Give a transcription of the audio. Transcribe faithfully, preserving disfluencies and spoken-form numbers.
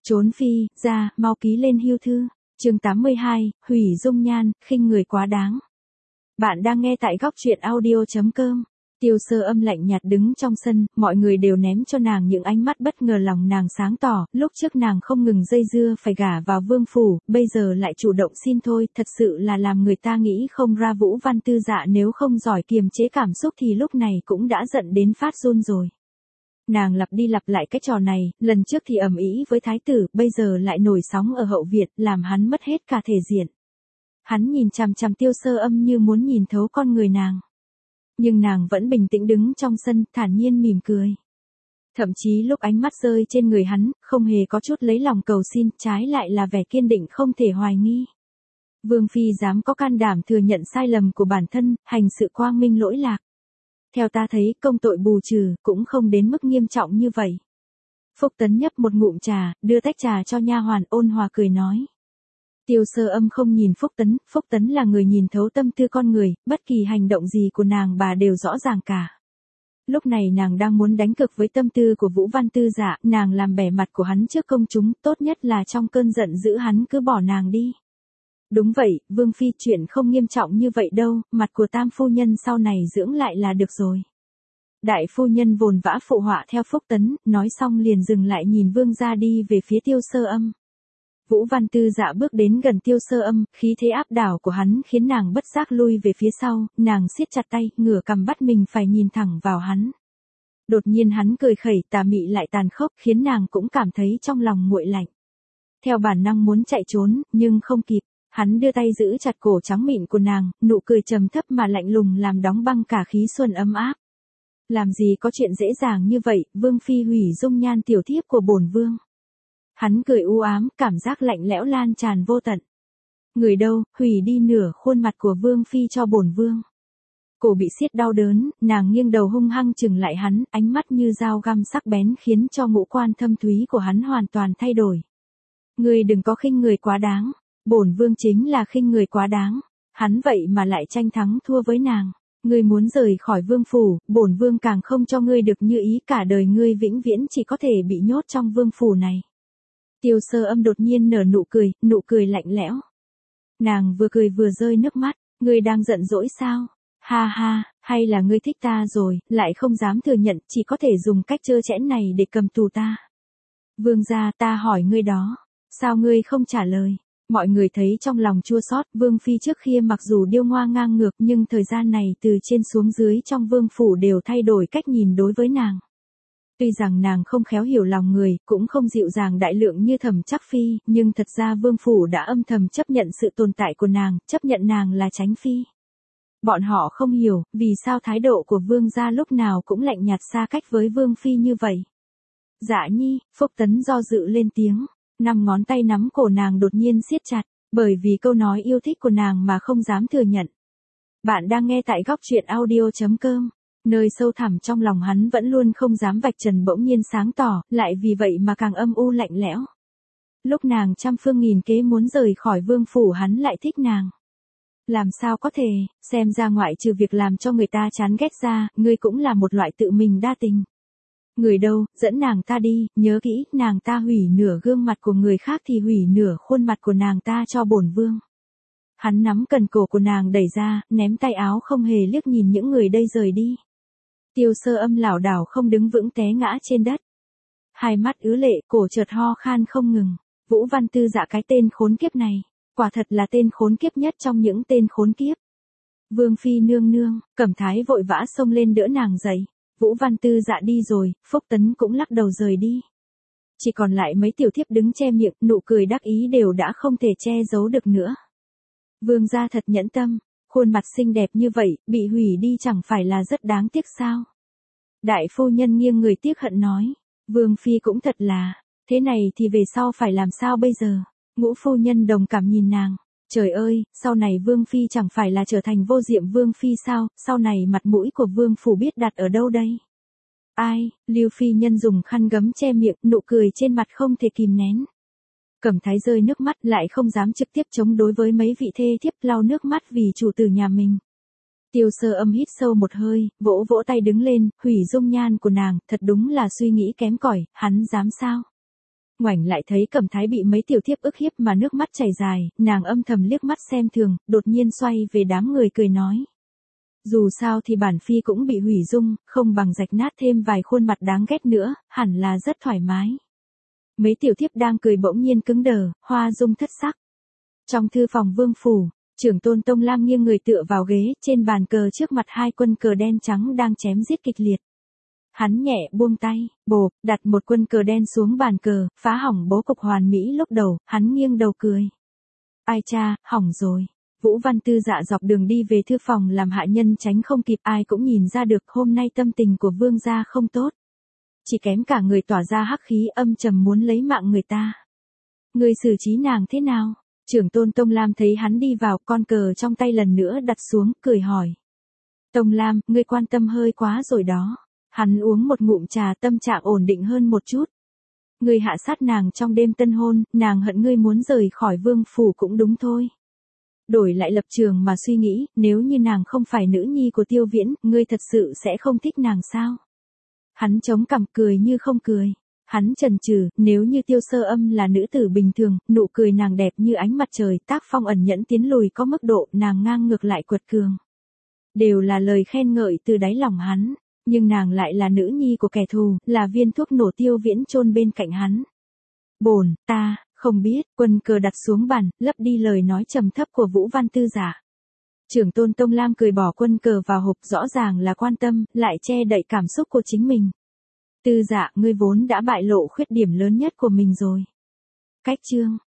Trốn phi, ra, mau ký lên hưu thư. Chương tám mươi hai, hủy dung nhan, khinh người quá đáng. Bạn đang nghe tại góc truyện audio chấm com. Tiêu Sơ Âm lạnh nhạt đứng trong sân, mọi người đều ném cho nàng những ánh mắt bất ngờ, lòng nàng sáng tỏ, lúc trước nàng không ngừng dây dưa phải gả vào vương phủ, bây giờ lại chủ động xin thôi, thật sự là làm người ta nghĩ không ra. Vũ Văn Tư Dạ nếu không giỏi kiềm chế cảm xúc thì lúc này cũng đã giận đến phát run rồi. Nàng lặp đi lặp lại cái trò này, lần trước thì ầm ĩ với thái tử, bây giờ lại nổi sóng ở hậu viện, làm hắn mất hết cả thể diện. Hắn nhìn chằm chằm Tiêu Sơ Âm như muốn nhìn thấu con người nàng. Nhưng nàng vẫn bình tĩnh đứng trong sân, thản nhiên mỉm cười. Thậm chí lúc ánh mắt rơi trên người hắn, không hề có chút lấy lòng cầu xin, trái lại là vẻ kiên định không thể hoài nghi. Vương phi dám có can đảm thừa nhận sai lầm của bản thân, hành sự quang minh lỗi lạc. Theo ta thấy, công tội bù trừ, cũng không đến mức nghiêm trọng như vậy. Phúc Tấn nhấp một ngụm trà, đưa tách trà cho nha hoàn, ôn hòa cười nói. Tiêu Sơ Âm không nhìn Phúc Tấn, Phúc Tấn là người nhìn thấu tâm tư con người, bất kỳ hành động gì của nàng bà đều rõ ràng cả. Lúc này nàng đang muốn đánh cực với tâm tư của Vũ Văn Tư Dạ, nàng làm bẻ mặt của hắn trước công chúng, tốt nhất là trong cơn giận dữ hắn cứ bỏ nàng đi. Đúng vậy, Vương phi, chuyện không nghiêm trọng như vậy đâu, mặt của tam phu nhân sau này dưỡng lại là được rồi. Đại phu nhân vồn vã phụ họa theo Phúc Tấn, nói xong liền dừng lại nhìn vương gia đi về phía Tiêu Sơ Âm. Vũ Văn Tư Dạ bước đến gần Tiêu Sơ Âm, khí thế áp đảo của hắn khiến nàng bất giác lui về phía sau, nàng siết chặt tay, ngửa cằm bắt mình phải nhìn thẳng vào hắn. Đột nhiên hắn cười khẩy, tà mị lại tàn khốc, khiến nàng cũng cảm thấy trong lòng nguội lạnh. Theo bản năng muốn chạy trốn, nhưng không kịp. Hắn đưa tay giữ chặt cổ trắng mịn của nàng, nụ cười trầm thấp mà lạnh lùng làm đóng băng cả khí xuân ấm áp. Làm gì có chuyện dễ dàng như vậy, vương phi hủy dung nhan tiểu thiếp của bổn vương. Hắn cười u ám, cảm giác lạnh lẽo lan tràn vô tận. Người đâu, hủy đi nửa khuôn mặt của vương phi cho bổn vương. Cổ bị siết đau đớn, nàng nghiêng đầu hung hăng chừng lại hắn, ánh mắt như dao găm sắc bén khiến cho ngũ quan thâm thúy của hắn hoàn toàn thay đổi. Người đừng có khinh người quá đáng. Bổn vương chính là khinh người quá đáng, hắn vậy mà lại tranh thắng thua với nàng. Ngươi muốn rời khỏi vương phủ, bổn vương càng không cho ngươi được như ý, cả đời ngươi vĩnh viễn chỉ có thể bị nhốt trong vương phủ này. Tiêu Sơ Âm đột nhiên nở nụ cười, nụ cười lạnh lẽo. Nàng vừa cười vừa rơi nước mắt, ngươi đang giận dỗi sao? Ha ha, hay là ngươi thích ta rồi, lại không dám thừa nhận, chỉ có thể dùng cách trơ trẽn này để cầm tù ta. Vương gia, ta hỏi ngươi đó, sao ngươi không trả lời? Mọi người thấy trong lòng chua xót, vương phi trước kia mặc dù điêu ngoa ngang ngược nhưng thời gian này từ trên xuống dưới trong vương phủ đều thay đổi cách nhìn đối với nàng. Tuy rằng nàng không khéo hiểu lòng người, cũng không dịu dàng đại lượng như Thẩm Trắc Phi, nhưng thật ra vương phủ đã âm thầm chấp nhận sự tồn tại của nàng, chấp nhận nàng là Tránh Phi. Bọn họ không hiểu, vì sao thái độ của vương gia lúc nào cũng lạnh nhạt xa cách với vương phi như vậy. Dạ nhi, Phúc Tấn do dự lên tiếng. Năm ngón tay nắm cổ nàng đột nhiên siết chặt, bởi vì câu nói yêu thích của nàng mà không dám thừa nhận. Bạn đang nghe tại góc truyện audio chấm com, nơi sâu thẳm trong lòng hắn vẫn luôn không dám vạch trần bỗng nhiên sáng tỏ, lại vì vậy mà càng âm u lạnh lẽo. Lúc nàng trăm phương nghìn kế muốn rời khỏi vương phủ hắn lại thích nàng. Làm sao có thể, xem ra ngoại trừ việc làm cho người ta chán ghét ra, ngươi cũng là một loại tự mình đa tình. Người đâu, dẫn nàng ta đi, nhớ kỹ, nàng ta hủy nửa gương mặt của người khác thì hủy nửa khuôn mặt của nàng ta cho bổn vương. Hắn nắm cần cổ của nàng đẩy ra, ném tay áo không hề liếc nhìn những người đây rời đi. Tiêu Sơ Âm lảo đảo không đứng vững té ngã trên đất. Hai mắt ứa lệ, cổ chợt ho khan không ngừng. Vũ Văn Tư Dạ cái tên khốn kiếp này, quả thật là tên khốn kiếp nhất trong những tên khốn kiếp. Vương phi nương nương, Cẩm Thái vội vã xông lên đỡ nàng dậy. Vũ Văn Tư Dạ đi rồi, Phúc Tấn cũng lắc đầu rời đi. Chỉ còn lại mấy tiểu thiếp đứng che miệng, nụ cười đắc ý đều đã không thể che giấu được nữa. Vương gia thật nhẫn tâm, khuôn mặt xinh đẹp như vậy, bị hủy đi chẳng phải là rất đáng tiếc sao? Đại phu nhân nghiêng người tiếc hận nói, Vương phi cũng thật là, thế này thì về sau phải làm sao bây giờ? Ngũ phu nhân đồng cảm nhìn nàng. Trời ơi, sau này vương phi chẳng phải là trở thành vô diệm vương phi sao, sau này mặt mũi của vương phủ biết đặt ở đâu đây? Ai, Lưu phi nhân dùng khăn gấm che miệng, nụ cười trên mặt không thể kìm nén. Cẩm Thái rơi nước mắt lại không dám trực tiếp chống đối với mấy vị thê thiếp, lau nước mắt vì chủ tử nhà mình. Tiêu Sơ Âm hít sâu một hơi, vỗ vỗ tay đứng lên, hủy dung nhan của nàng, thật đúng là suy nghĩ kém cỏi, hắn dám sao? Ngoảnh lại thấy Cẩm Thái bị mấy tiểu thiếp ức hiếp mà nước mắt chảy dài, nàng âm thầm liếc mắt xem thường, đột nhiên xoay về đám người cười nói. Dù sao thì bản phi cũng bị hủy dung, không bằng rạch nát thêm vài khuôn mặt đáng ghét nữa, hẳn là rất thoải mái. Mấy tiểu thiếp đang cười bỗng nhiên cứng đờ, hoa dung thất sắc. Trong thư phòng vương phủ, trưởng tôn Tông Lam nghiêng người tựa vào ghế, trên bàn cờ trước mặt hai quân cờ đen trắng đang chém giết kịch liệt. Hắn nhẹ buông tay, bộp, đặt một quân cờ đen xuống bàn cờ, phá hỏng bố cục hoàn mỹ lúc đầu, hắn nghiêng đầu cười. Ai cha, hỏng rồi. Vũ Văn Tư Dạ dọc đường đi về thư phòng làm hạ nhân tránh không kịp, ai cũng nhìn ra được hôm nay tâm tình của vương gia không tốt. Chỉ kém cả người tỏa ra hắc khí âm trầm muốn lấy mạng người ta. Người xử trí nàng thế nào? Trưởng tôn Tông Lam thấy hắn đi vào, con cờ trong tay lần nữa đặt xuống, cười hỏi. Tông Lam, ngươi quan tâm hơi quá rồi đó. Hắn uống một ngụm trà, tâm trạng ổn định hơn một chút. Ngươi hạ sát nàng trong đêm tân hôn, nàng hận ngươi muốn rời khỏi vương phủ cũng đúng thôi. Đổi lại lập trường mà suy nghĩ, nếu như nàng không phải nữ nhi của Tiêu Viễn, ngươi thật sự sẽ không thích nàng sao? Hắn chống cằm cười như không cười. Hắn chần chừ, nếu như Tiêu Sơ Âm là nữ tử bình thường, nụ cười nàng đẹp như ánh mặt trời, tác phong ẩn nhẫn tiến lùi có mức độ, nàng ngang ngược lại quật cường. Đều là lời khen ngợi từ đáy lòng hắn, nhưng nàng lại là nữ nhi của kẻ thù, là viên thuốc nổ Tiêu Viễn chôn bên cạnh hắn. Bổn, ta, không biết, quân cờ đặt xuống bàn, lấp đi lời nói trầm thấp của Vũ Văn Tư Dạ. Trưởng tôn Tông Lam cười bỏ quân cờ vào hộp, rõ ràng là quan tâm, lại che đậy cảm xúc của chính mình. Tư Dạ, ngươi vốn đã bại lộ khuyết điểm lớn nhất của mình rồi. Cách chương